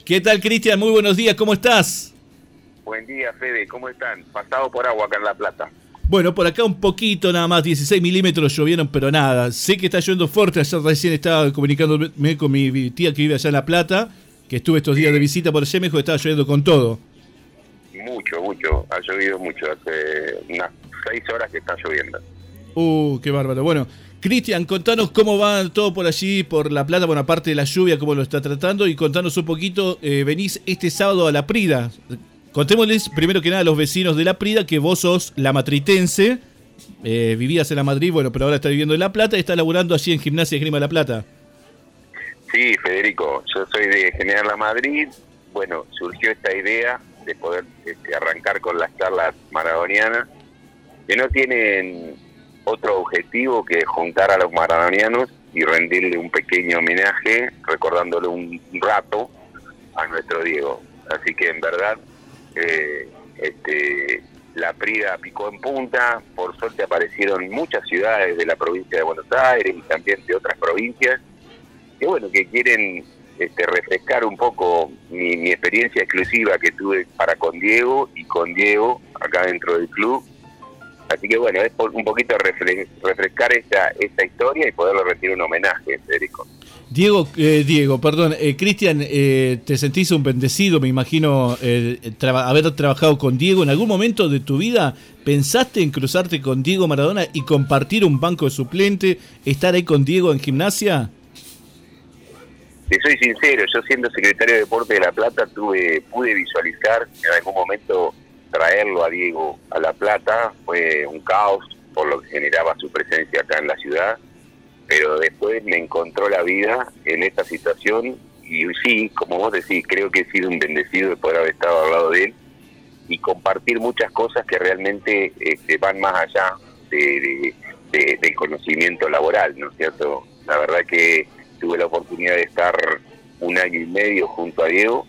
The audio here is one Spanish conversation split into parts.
¿Qué tal, Cristian? Muy buenos días, ¿cómo estás? Buen día, Fede, ¿cómo están? Pasado por agua acá en La Plata. Bueno, por acá un poquito nada más, 16 milímetros llovieron, pero nada. Sé que está lloviendo fuerte, ayer recién estaba comunicándome con mi tía que vive allá en La Plata, que estuve estos días de visita por allá, me dijo que estaba lloviendo con todo. Mucho, ha llovido mucho, hace unas 6 horas que está lloviendo. Qué bárbaro. Bueno, Cristian, contanos cómo va todo por allí, por La Plata, bueno, aparte de la lluvia, cómo lo está tratando, y contanos un poquito, venís este sábado a La Prida. Contémosles primero que nada a los vecinos de La Prida que vos sos la matritense, vivías en la Madrid, bueno, pero ahora estás viviendo en La Plata y estás laburando allí en Gimnasia Esgrima La Plata. Sí, Federico, yo soy de General La Madrid. Bueno, surgió esta idea de poder arrancar con las charlas maradonianas, que no tienen otro objetivo que juntar a los maradonianos y rendirle un pequeño homenaje, recordándole un rato a nuestro Diego. Así que en verdad, La Prida picó en punta. Por suerte aparecieron muchas ciudades de la provincia de Buenos Aires y también de otras provincias que bueno, que quieren refrescar un poco mi experiencia exclusiva que tuve para con Diego y con Diego acá dentro del club. Así que bueno, es un poquito refrescar esta historia y poderle rendir un homenaje, Federico. Cristian, te sentís un bendecido, me imagino, haber trabajado con Diego. ¿En algún momento de tu vida pensaste en cruzarte con Diego Maradona y compartir un banco de suplente, estar ahí con Diego en Gimnasia? Te soy sincero, yo siendo secretario de Deporte de La Plata pude visualizar en algún momento traerlo a Diego a La Plata. Fue un caos por lo que generaba su presencia acá en la ciudad, pero después me encontró la vida en esta situación y sí, como vos decís, creo que he sido un bendecido de poder haber estado al lado de él y compartir muchas cosas que realmente van más allá del conocimiento laboral, ¿no es cierto? La verdad que tuve la oportunidad de estar 1 año y medio junto a Diego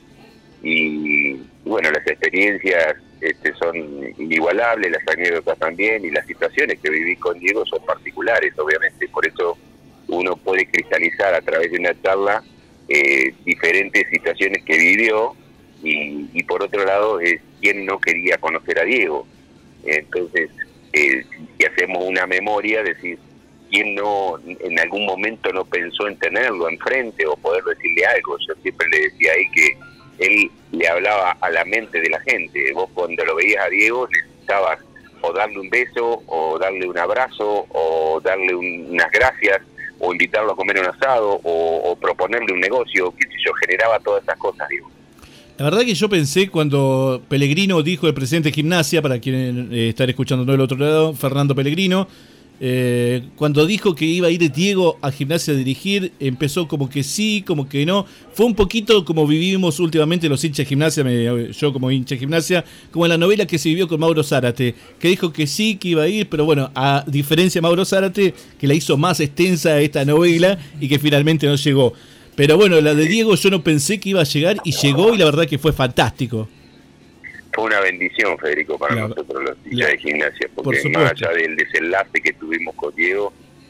y bueno, las experiencias son inigualables, las anécdotas también, y las situaciones que viví con Diego son particulares, obviamente. Por eso uno puede cristalizar a través de una charla diferentes situaciones que vivió y por otro lado es quién no quería conocer a Diego. Entonces, si hacemos una memoria, decir quién no en algún momento no pensó en tenerlo enfrente o poder decirle algo. Yo siempre le decía ahí que él le hablaba a la mente de la gente. Vos cuando lo veías a Diego necesitabas o darle un beso, o darle un abrazo, o darle unas gracias, o invitarlo a comer un asado, o proponerle un negocio, qué sé yo, generaba todas esas cosas, Diego. La verdad que yo pensé cuando Pellegrino dijo, el presidente de Gimnasia, para quien estar escuchando del otro lado, Fernando Pellegrino, cuando dijo que iba a ir Diego a Gimnasia a dirigir, empezó como que sí, como que no. Fue un poquito como vivimos últimamente los hinchas de Gimnasia, yo como hincha de Gimnasia, como en la novela que se vivió con Mauro Zárate, que dijo que sí, que iba a ir, pero bueno, a diferencia de Mauro Zárate, que la hizo más extensa esta novela y que finalmente no llegó. Pero bueno, la de Diego yo no pensé que iba a llegar y llegó, y la verdad que fue fantástico. Fue una bendición, Federico, para nosotros los hinchas de Gimnasia, porque más allá del desenlace que tuvimos con Diego,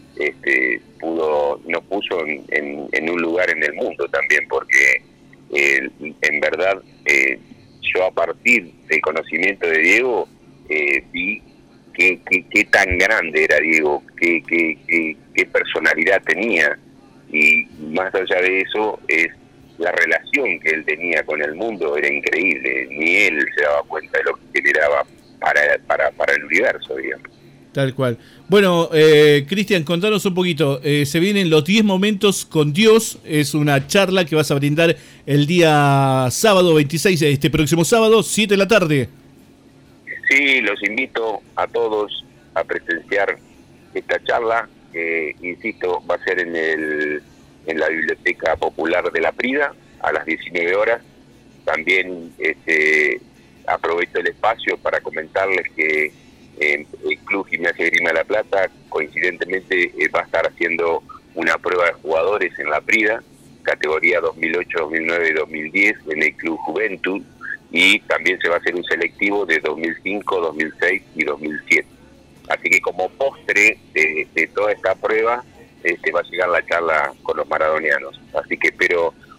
nos puso en un lugar en el mundo también, porque en verdad yo a partir del conocimiento de Diego vi qué tan grande era Diego, qué personalidad tenía, y más allá de eso la relación que él tenía con el mundo era increíble. Ni él se daba cuenta de lo que generaba para el universo, digamos. Tal cual. Bueno, Cristian, contanos un poquito. Se vienen los 10 momentos con Dios. Es una charla que vas a brindar el día sábado 26, este próximo sábado, 7 de la tarde. Sí, los invito a todos a presenciar esta charla. Insisto, va a ser en la Biblioteca Popular de La Prida a las 19 horas. También aprovecho el espacio para comentarles que el Club Gimnasia Esgrima La Plata coincidentemente va a estar haciendo una prueba de jugadores en La Prida, categoría 2008, 2009 y 2010 en el Club Juventud, y también se va a hacer un selectivo de 2005, 2006 y 2007. Así que como postre de toda esta prueba va a llegar la charla con los maradonianos. Así que espero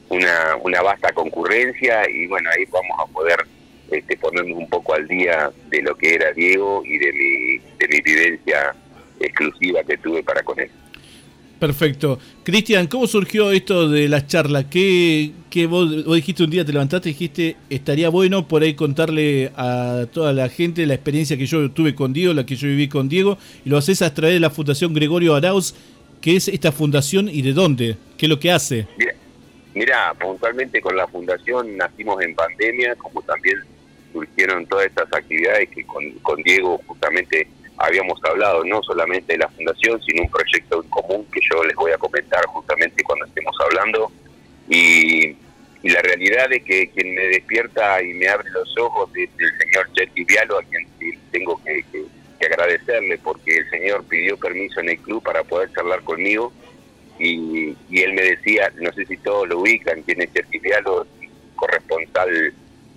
una vasta concurrencia, y bueno, ahí vamos a poder ponernos un poco al día de lo que era Diego y de mi vivencia exclusiva que tuve para con él. Perfecto. Cristian, ¿cómo surgió esto de las charlas? ¿Qué vos dijiste un día, te levantaste y dijiste, estaría bueno por ahí contarle a toda la gente la experiencia que yo tuve con Diego, la que yo viví con Diego, y lo haces a través de la Fundación Gregorio Arauz? ¿Qué es esta fundación y de dónde? ¿Qué es lo que hace? Mira, puntualmente con la fundación nacimos en pandemia, como también surgieron todas estas actividades que con Diego justamente habíamos hablado, no solamente de la fundación, sino un proyecto en común que yo les voy a comentar justamente cuando estemos hablando. Y la realidad es que quien me despierta y me abre los ojos es el señor Cherkis Vialo, a quien tengo que agradecerle, porque el señor pidió permiso en el club para poder charlar conmigo, y él me decía, no sé si todos lo ubican, quién es Cherkis Vialo, corresponsal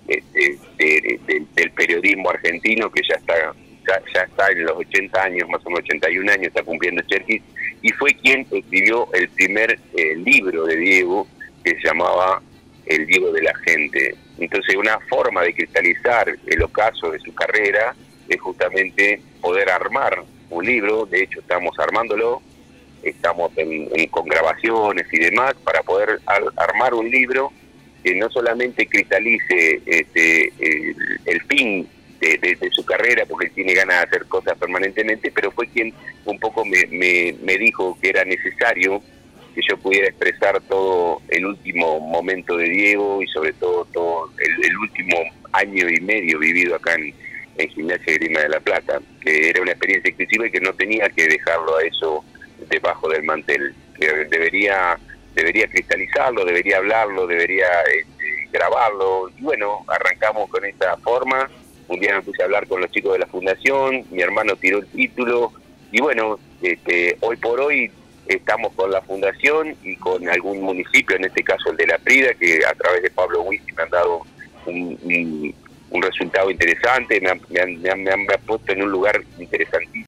del periodismo argentino, que ya está en los 80 años, más o menos 81 años está cumpliendo Cherkis, y fue quien escribió el primer libro de Diego, que se llamaba El Diego de la Gente. Entonces, una forma de cristalizar el ocaso de su carrera es justamente poder armar un libro. De hecho, estamos armándolo, estamos con grabaciones y demás, para poder armar un libro que no solamente cristalice el fin de su carrera, porque él tiene ganas de hacer cosas permanentemente, pero fue quien un poco me dijo que era necesario que yo pudiera expresar todo el último momento de Diego, y sobre todo el último año y medio vivido acá en Gimnasia de Grima de la Plata, que era una experiencia exclusiva y que no tenía que dejarlo a eso debajo del mantel, que debería cristalizarlo, debería hablarlo, debería grabarlo. Y bueno, arrancamos con esta forma. Un día me puse a hablar con los chicos de la fundación, mi hermano tiró el título, y bueno, hoy por hoy estamos con la fundación y con algún municipio, en este caso el de La Prida, que a través de Pablo Huisi me han dado un resultado interesante, me han puesto en un lugar interesantísimo.